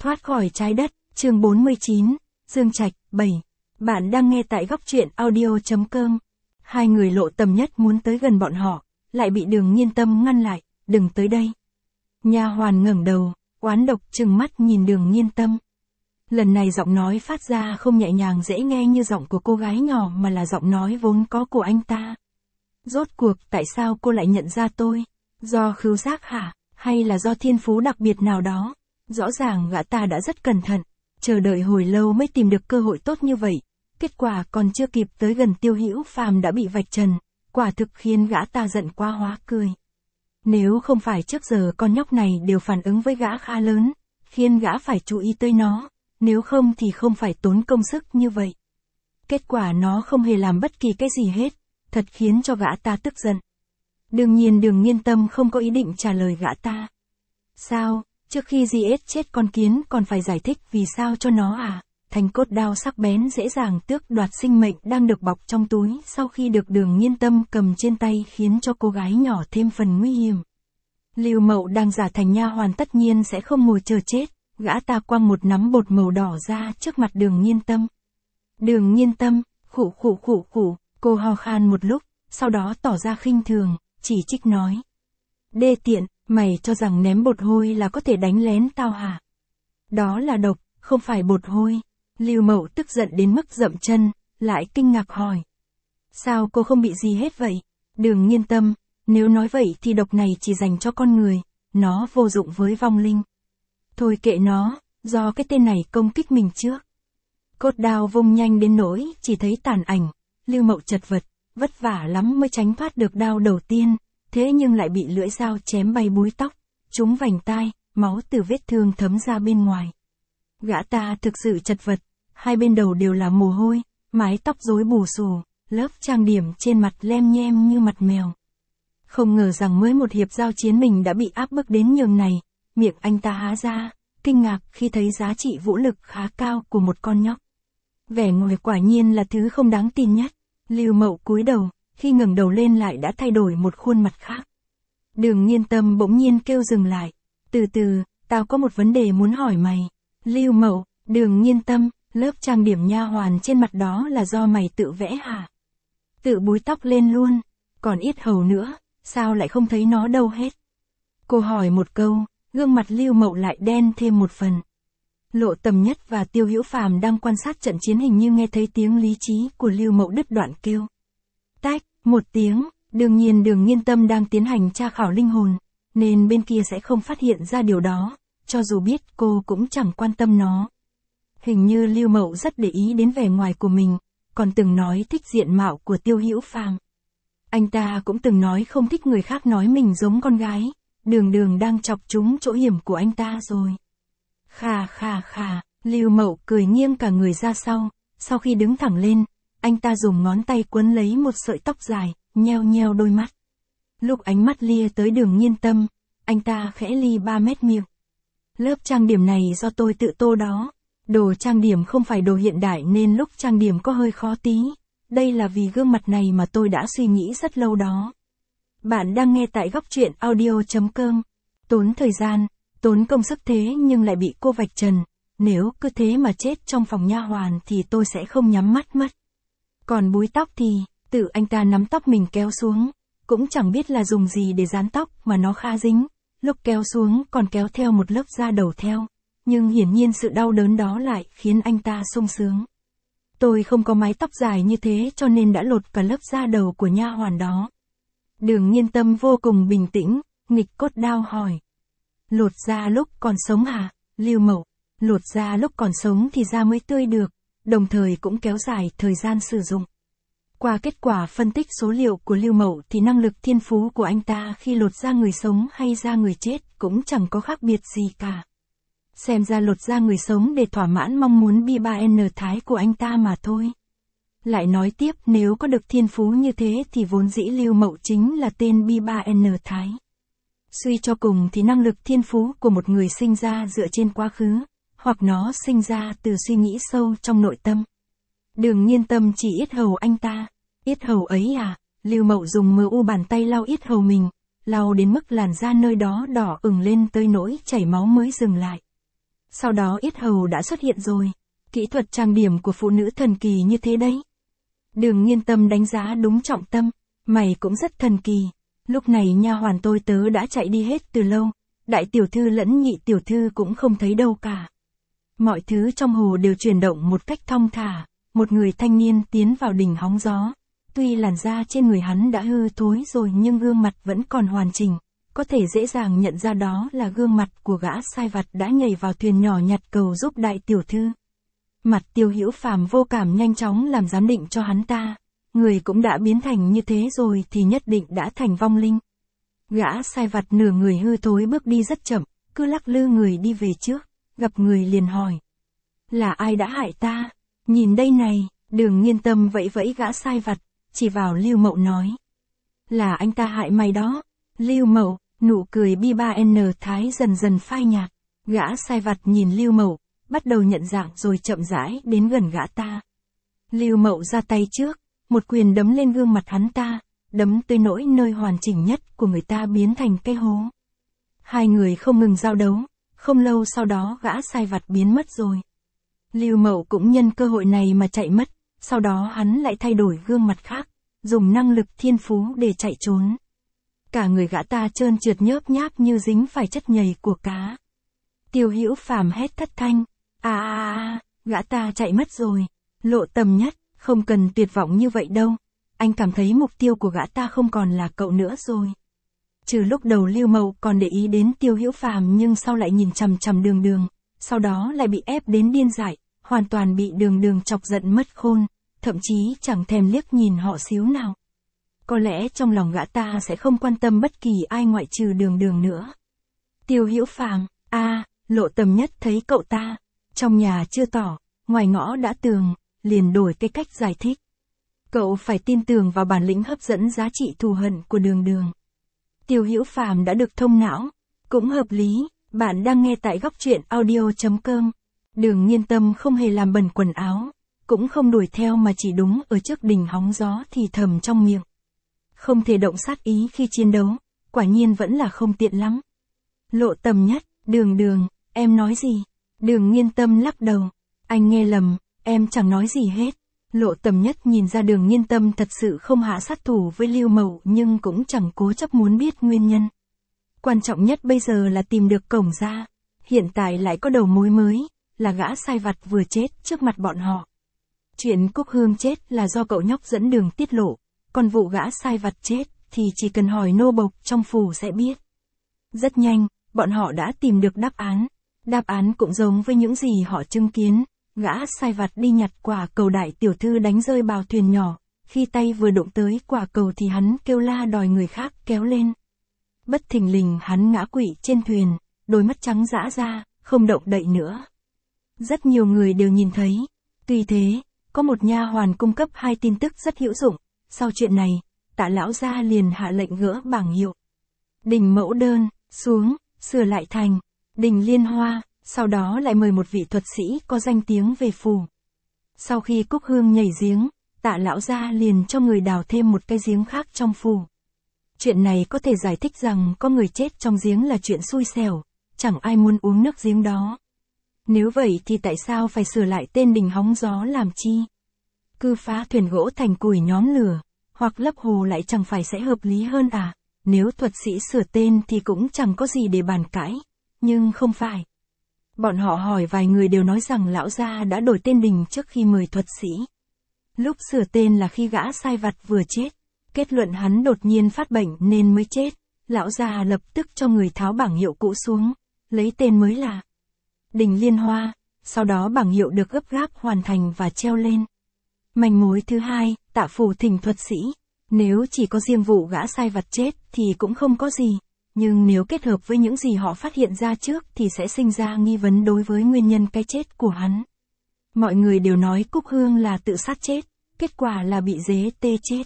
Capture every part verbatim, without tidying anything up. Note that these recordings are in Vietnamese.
Thoát khỏi trái đất, chương bốn mươi chín, Dương Trạch, bảy. Bạn đang nghe tại góc truyện audio.com. Hai người Lộ Tầm Nhất muốn tới gần bọn họ, lại bị Đường Nhiên Tâm ngăn lại, đừng tới đây. Nha hoàn ngẩng đầu, oán độc trừng mắt nhìn Đường Nhiên Tâm. Lần này giọng nói phát ra không nhẹ nhàng dễ nghe như giọng của cô gái nhỏ mà là giọng nói vốn có của anh ta. Rốt cuộc tại sao cô lại nhận ra tôi? Do khứu giác hả? Hay là do thiên phú đặc biệt nào đó? Rõ ràng gã ta đã rất cẩn thận, chờ đợi hồi lâu mới tìm được cơ hội tốt như vậy. Kết quả còn chưa kịp tới gần Tiêu Hữu Phàm đã bị vạch trần, quả thực khiến gã ta giận quá hóa cười. Nếu không phải trước giờ con nhóc này đều phản ứng với gã khá lớn, khiến gã phải chú ý tới nó, nếu không thì không phải tốn công sức như vậy. Kết quả nó không hề làm bất kỳ cái gì hết, thật khiến cho gã ta tức giận. Đương nhiên Đường Nhiên Tâm không có ý định trả lời gã ta. Sao, trước khi giết chết con kiến còn phải giải thích vì sao cho nó à? Thanh cốt đao sắc bén dễ dàng tước đoạt sinh mệnh đang được bọc trong túi sau khi được Đường Nhiên Tâm cầm trên tay khiến cho cô gái nhỏ thêm phần nguy hiểm. Lưu Mậu đang giả thành nha hoàn tất nhiên sẽ không ngồi chờ chết, gã ta quăng một nắm bột màu đỏ ra trước mặt Đường Nhiên Tâm. Đường Nhiên Tâm, khụ khụ khụ khụ, cô ho khan một lúc, sau đó tỏ ra khinh thường, chỉ trích nói. Đê tiện, mày cho rằng ném bột hôi là có thể đánh lén tao hả? Đó là độc, không phải bột hôi. Lưu Mậu tức giận đến mức dậm chân, lại kinh ngạc hỏi. Sao cô không bị gì hết vậy? Đường Nhiên Tâm, nếu nói vậy thì độc này chỉ dành cho con người, nó vô dụng với vong linh. Thôi kệ nó, do cái tên này công kích mình trước. Cốt đao vung nhanh đến nỗi chỉ thấy tàn ảnh, Lưu Mậu chật vật, vất vả lắm mới tránh thoát được đao đầu tiên, thế nhưng lại bị lưỡi dao chém bay búi tóc, trúng vành tai, máu từ vết thương thấm ra bên ngoài. Gã ta thực sự chật vật, hai bên đầu đều là mồ hôi, mái tóc rối bù xù, lớp trang điểm trên mặt lem nhem như mặt mèo. Không ngờ rằng mới một hiệp giao chiến mình đã bị áp bức đến nhường này, miệng anh ta há ra, kinh ngạc khi thấy giá trị vũ lực khá cao của một con nhóc. Vẻ ngoài quả nhiên là thứ không đáng tin nhất. Lưu Mậu cúi đầu, khi ngẩng đầu lên lại đã thay đổi một khuôn mặt khác. Đường Nhiên Tâm bỗng nhiên kêu dừng lại. Từ từ, tao có một vấn đề muốn hỏi mày. Lưu Mậu, Đường Nhiên Tâm, lớp trang điểm nha hoàn trên mặt đó là do mày tự vẽ hả? Tự búi tóc lên luôn, còn yết hầu nữa, sao lại không thấy nó đâu hết? Cô hỏi một câu, gương mặt Lưu Mậu lại đen thêm một phần. Lộ Tầm Nhất và Tiêu Hữu Phàm đang quan sát trận chiến hình như nghe thấy tiếng lý trí của Lưu Mậu đứt đoạn kêu. Tách, một tiếng, đương nhiên Đường Nhiên Tâm đang tiến hành tra khảo linh hồn, nên bên kia sẽ không phát hiện ra điều đó, cho dù biết cô cũng chẳng quan tâm nó. Hình như Lưu Mậu rất để ý đến vẻ ngoài của mình, còn từng nói thích diện mạo của Tiêu Hữu Phàm. Anh ta cũng từng nói không thích người khác nói mình giống con gái, đường đường đang chọc trúng chỗ hiểm của anh ta rồi. Khà khà khà, Lưu Mậu cười nghiêng cả người ra sau, sau khi đứng thẳng lên, anh ta dùng ngón tay quấn lấy một sợi tóc dài, nheo nheo đôi mắt. Lúc ánh mắt lia tới Đường Nhiên Tâm, anh ta khẽ li ba mét miệng. Lớp trang điểm này do tôi tự tô đó, đồ trang điểm không phải đồ hiện đại nên lúc trang điểm có hơi khó tí, đây là vì gương mặt này mà tôi đã suy nghĩ rất lâu đó. Bạn đang nghe tại góc truyện audio.com, tốn thời gian, tốn công sức thế nhưng lại bị cô vạch trần, nếu cứ thế mà chết trong phòng nha hoàn thì tôi sẽ không nhắm mắt mất. Còn búi tóc thì, tự anh ta nắm tóc mình kéo xuống, cũng chẳng biết là dùng gì để dán tóc mà nó khá dính, lúc kéo xuống còn kéo theo một lớp da đầu theo, nhưng hiển nhiên sự đau đớn đó lại khiến anh ta sung sướng. Tôi không có mái tóc dài như thế cho nên đã lột cả lớp da đầu của nha hoàn đó. Đường Nhiên Tâm vô cùng bình tĩnh, nghịch cốt đao hỏi. Lột da lúc còn sống hả? Lưu Mậu, lột da lúc còn sống thì da mới tươi được, đồng thời cũng kéo dài thời gian sử dụng. Qua kết quả phân tích số liệu của Lưu Mậu thì năng lực thiên phú của anh ta khi lột da người sống hay da người chết cũng chẳng có khác biệt gì cả. Xem ra lột da người sống để thỏa mãn mong muốn bi ba en thái của anh ta mà thôi. Lại nói tiếp, nếu có được thiên phú như thế thì vốn dĩ Lưu Mậu chính là tên bi ba en thái. Suy cho cùng thì năng lực thiên phú của một người sinh ra dựa trên quá khứ, hoặc nó sinh ra từ suy nghĩ sâu trong nội tâm. Đường Nhiên Tâm chỉ yết hầu anh ta. Yết hầu ấy à? Lưu Mậu dùng mờ u bàn tay lau yết hầu mình, lau đến mức làn da nơi đó đỏ ửng lên tới nỗi chảy máu mới dừng lại. Sau đó yết hầu đã xuất hiện rồi. Kỹ thuật trang điểm của phụ nữ thần kỳ như thế đấy. Đường Nghiên Tâm đánh giá đúng trọng tâm, mày cũng rất thần kỳ. Lúc này nha hoàn tôi tớ đã chạy đi hết từ lâu, đại tiểu thư lẫn nhị tiểu thư cũng không thấy đâu cả. Mọi thứ trong hồ đều chuyển động một cách thong thả, một người thanh niên tiến vào đỉnh hóng gió. Tuy làn da trên người hắn đã hư thối rồi nhưng gương mặt vẫn còn hoàn chỉnh, có thể dễ dàng nhận ra đó là gương mặt của gã sai vặt đã nhảy vào thuyền nhỏ nhặt cầu giúp đại tiểu thư. Mặt Tiêu Hữu Phàm vô cảm nhanh chóng làm giám định cho hắn ta, người cũng đã biến thành như thế rồi thì nhất định đã thành vong linh. Gã sai vặt nửa người hư thối bước đi rất chậm, cứ lắc lư người đi về trước, gặp người liền hỏi. Là ai đã hại ta? Nhìn đây này, Đường Nghiên Tâm vẫy vẫy gã sai vặt, chỉ vào Lưu Mậu nói. Là anh ta hại mày đó. Lưu Mậu, nụ cười bi ba N thái dần dần phai nhạt. Gã sai vặt nhìn Lưu Mậu, bắt đầu nhận dạng rồi chậm rãi đến gần gã ta. Lưu Mậu ra tay trước, một quyền đấm lên gương mặt hắn ta, đấm tới nỗi nơi hoàn chỉnh nhất của người ta biến thành cái hố. Hai người không ngừng giao đấu, không lâu sau đó gã sai vặt biến mất rồi. Lưu Mậu cũng nhân cơ hội này mà chạy mất, sau đó hắn lại thay đổi gương mặt khác, dùng năng lực thiên phú để chạy trốn. Cả người gã ta trơn trượt nhớp nháp như dính phải chất nhầy của cá. Tiêu Hữu Phàm hét thất thanh, à à à, gã ta chạy mất rồi. Lộ Tầm Nhất, không cần tuyệt vọng như vậy đâu, anh cảm thấy mục tiêu của gã ta không còn là cậu nữa rồi. Trừ lúc đầu Lưu Mậu còn để ý đến Tiêu Hữu Phàm nhưng sau lại nhìn chằm chằm Đường Đường, sau đó lại bị ép đến điên dại, hoàn toàn bị Đường Đường chọc giận mất khôn, thậm chí chẳng thèm liếc nhìn họ xíu nào. Có lẽ trong lòng gã ta sẽ không quan tâm bất kỳ ai ngoại trừ Đường Đường nữa. Tiêu Hữu Phàm, a, à, Lộ Tầm Nhất thấy cậu ta, trong nhà chưa tỏ, ngoài ngõ đã tường, liền đổi cái cách giải thích. Cậu phải tin tưởng vào bản lĩnh hấp dẫn giá trị thù hận của Đường Đường. Tiêu Hữu Phàm đã được thông não, cũng hợp lý, bạn đang nghe tại góc truyện audio chấm com. Đường Nghiên Tâm không hề làm bẩn quần áo, cũng không đuổi theo mà chỉ đúng ở trước đỉnh hóng gió thì thầm trong miệng. Không thể động sát ý khi chiến đấu, quả nhiên vẫn là không tiện lắm. Lộ Tầm Nhất, Đường Đường, em nói gì? Đường Nghiên Tâm lắc đầu, anh nghe lầm, em chẳng nói gì hết. Lộ Tầm Nhất nhìn ra Đường Nghiên Tâm thật sự không hạ sát thủ với Lưu Mậu nhưng cũng chẳng cố chấp muốn biết nguyên nhân. Quan trọng nhất bây giờ là tìm được cổng ra, hiện tại lại có đầu mối mới, là gã sai vặt vừa chết trước mặt bọn họ. Chuyện Cúc Hương chết là do cậu nhóc dẫn đường tiết lộ, còn vụ gã sai vặt chết thì chỉ cần hỏi nô bộc trong phủ sẽ biết. Rất nhanh, bọn họ đã tìm được đáp án. Đáp án cũng giống với những gì họ chứng kiến. Gã sai vặt đi nhặt quả cầu đại tiểu thư đánh rơi bào thuyền nhỏ, khi tay vừa đụng tới quả cầu thì hắn kêu la đòi người khác kéo lên. Bất thình lình hắn ngã quỵ trên thuyền, đôi mắt trắng dã ra, không động đậy nữa. Rất nhiều người đều nhìn thấy. Tuy thế, có một nha hoàn cung cấp hai tin tức rất hữu dụng. Sau chuyện này, Tạ lão gia liền hạ lệnh gỡ bảng hiệu Đình Mẫu Đơn xuống, sửa lại thành Đình Liên Hoa, sau đó lại mời một vị thuật sĩ có danh tiếng về phủ. Sau khi Cúc Hương nhảy giếng, Tạ lão gia liền cho người đào thêm một cái giếng khác trong phủ. Chuyện này có thể giải thích rằng có người chết trong giếng là chuyện xui xẻo, chẳng ai muốn uống nước giếng đó. Nếu vậy thì tại sao phải sửa lại tên đình hóng gió làm chi? Cứ phá thuyền gỗ thành củi nhóm lửa, hoặc lấp hồ lại chẳng phải sẽ hợp lý hơn à? Nếu thuật sĩ sửa tên thì cũng chẳng có gì để bàn cãi, nhưng không phải. Bọn họ hỏi vài người đều nói rằng lão gia đã đổi tên đình trước khi mời thuật sĩ. Lúc sửa tên là khi gã sai vặt vừa chết, kết luận hắn đột nhiên phát bệnh nên mới chết, lão gia lập tức cho người tháo bảng hiệu cũ xuống, lấy tên mới là Đình Liên Hoa, sau đó bảng hiệu được gấp gáp hoàn thành và treo lên. Manh mối thứ hai, Tạ phủ thỉnh thuật sĩ. Nếu chỉ có riêng vụ gã sai vặt chết thì cũng không có gì, nhưng nếu kết hợp với những gì họ phát hiện ra trước thì sẽ sinh ra nghi vấn đối với nguyên nhân cái chết của hắn. Mọi người đều nói Cúc Hương là tự sát chết, kết quả là bị dế tê chết.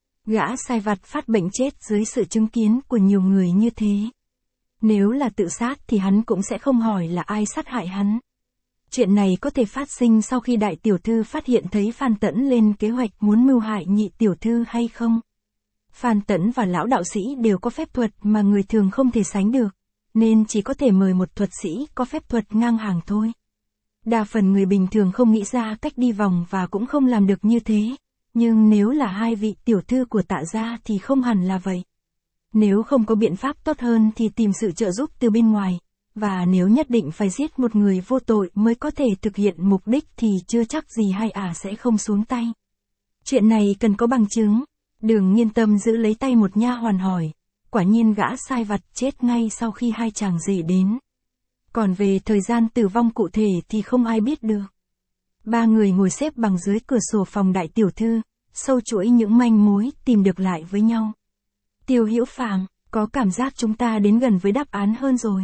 Gã sai vặt phát bệnh chết dưới sự chứng kiến của nhiều người như thế. Nếu là tự sát thì hắn cũng sẽ không hỏi là ai sát hại hắn. Chuyện này có thể phát sinh sau khi đại tiểu thư phát hiện thấy Phan Tẫn lên kế hoạch muốn mưu hại nhị tiểu thư hay không? Phan Tẫn và lão đạo sĩ đều có phép thuật mà người thường không thể sánh được. nên chỉ có thể mời một thuật sĩ có phép thuật ngang hàng thôi. Đa phần người bình thường không nghĩ ra cách đi vòng và cũng không làm được như thế, nhưng nếu là hai vị tiểu thư của Tạ gia thì không hẳn là vậy. Nếu không có biện pháp tốt hơn thì tìm sự trợ giúp từ bên ngoài, và nếu nhất định phải giết một người vô tội mới có thể thực hiện mục đích thì chưa chắc gì hai ả sẽ không xuống tay. Chuyện này cần có bằng chứng. Đường Nghiên Tâm giữ lấy tay một nha hoàn hỏi, quả nhiên gã sai vặt chết ngay sau khi hai chàng rể đến. Còn về thời gian tử vong cụ thể thì không ai biết được. Ba người ngồi xếp bằng dưới cửa sổ phòng đại tiểu thư, sâu chuỗi những manh mối tìm được lại với nhau. Tiêu Hữu Phàm, có cảm giác chúng ta đến gần với đáp án hơn rồi.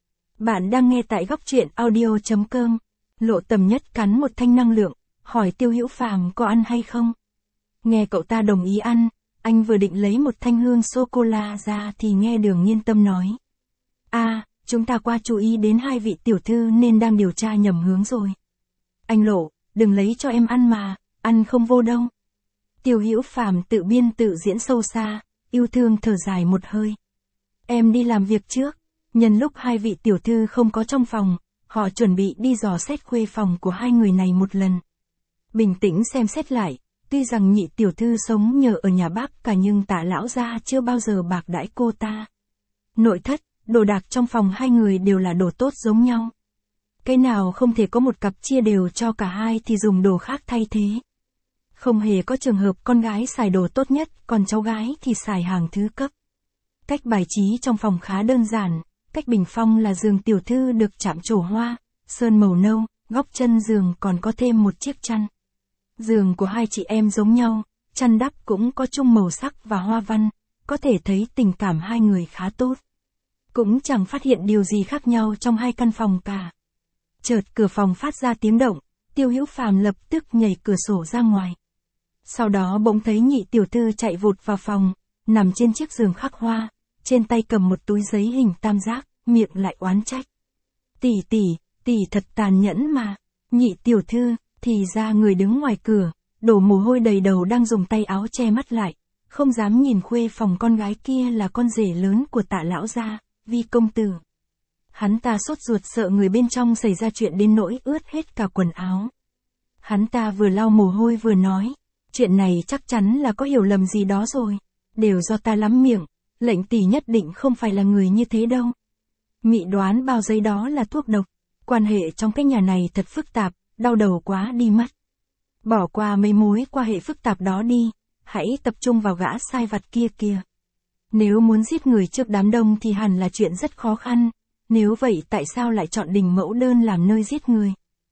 Bạn đang nghe tại góc truyện audio chấm com. Lộ Tầm Nhất cắn một thanh năng lượng, hỏi Tiêu Hữu Phàm có ăn hay không. Nghe cậu ta đồng ý ăn, anh vừa định lấy một thanh hương sô-cô-la ra thì nghe Đường Nghiên Tâm nói. À, chúng ta qua chú ý đến hai vị tiểu thư nên đang điều tra nhầm hướng rồi. Anh Lộ, đừng lấy cho em ăn mà, ăn không vô đâu. Tiêu Hữu Phàm tự biên tự diễn sâu xa, yêu thương thở dài một hơi. Em đi làm việc trước, nhân lúc hai vị tiểu thư không có trong phòng, họ chuẩn bị đi dò xét khuê phòng của hai người này một lần. Bình tĩnh xem xét lại, tuy rằng nhị tiểu thư sống nhờ ở nhà bác cả nhưng Tạ lão gia chưa bao giờ bạc đãi cô ta. Nội thất, đồ đạc trong phòng hai người đều là đồ tốt giống nhau. Cái nào không thể có một cặp chia đều cho cả hai thì dùng đồ khác thay thế. Không hề có trường hợp con gái xài đồ tốt nhất, còn cháu gái thì xài hàng thứ cấp. Cách bài trí trong phòng khá đơn giản, cách bình phong là giường tiểu thư được chạm trổ hoa, sơn màu nâu, góc chân giường còn có thêm một chiếc chăn. Giường của hai chị em giống nhau, chăn đắp cũng có chung màu sắc và hoa văn, có thể thấy tình cảm hai người khá tốt. Cũng chẳng phát hiện điều gì khác nhau trong hai căn phòng cả. Chợt cửa phòng phát ra tiếng động, Tiêu Hữu Phàm lập tức nhảy cửa sổ ra ngoài. Sau đó bỗng thấy nhị tiểu thư chạy vụt vào phòng, nằm trên chiếc giường khắc hoa, trên tay cầm một túi giấy hình tam giác, miệng lại oán trách. Tỷ tỷ, tỷ thật tàn nhẫn mà. Nhị tiểu thư, thì ra người đứng ngoài cửa, đổ mồ hôi đầy đầu đang dùng tay áo che mắt lại, không dám nhìn khuê phòng con gái kia là con rể lớn của Tạ lão gia, Vi công tử. Hắn ta sốt ruột sợ người bên trong xảy ra chuyện đến nỗi ướt hết cả quần áo. Hắn ta vừa lau mồ hôi vừa nói, chuyện này chắc chắn là có hiểu lầm gì đó rồi, đều do ta lắm miệng, lệnh tỷ nhất định không phải là người như thế đâu. Mị đoán bao giây đó là thuốc độc, quan hệ trong cái nhà này thật phức tạp, đau đầu quá đi mất. Bỏ qua mấy mối quan hệ phức tạp đó đi, hãy tập trung vào gã sai vặt kia kìa. Nếu muốn giết người trước đám đông thì hẳn là chuyện rất khó khăn, nếu vậy tại sao lại chọn Đình Mẫu Đơn làm nơi giết người?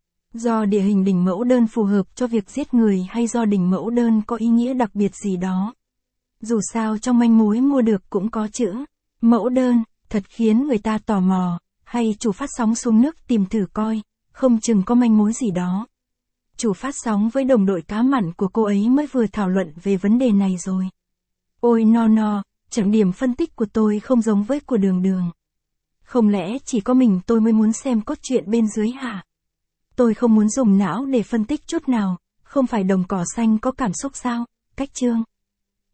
Do địa hình Đình Mẫu Đơn phù hợp cho việc giết người hay do Đình Mẫu Đơn có ý nghĩa đặc biệt gì đó? Dù sao trong manh mối mua được cũng có chữ Mẫu Đơn, thật khiến người ta tò mò, hay chủ phát sóng xuống nước tìm thử coi, không chừng có manh mối gì đó. Chủ phát sóng với đồng đội cá mặn của cô ấy mới vừa thảo luận về vấn đề này rồi. Ôi no no, chẳng điểm phân tích của tôi không giống với của Đường Đường. Không lẽ chỉ có mình tôi mới muốn xem cốt truyện bên dưới hả? Tôi không muốn dùng não để phân tích chút nào, không phải đồng cỏ xanh có cảm xúc sao? Cách chương.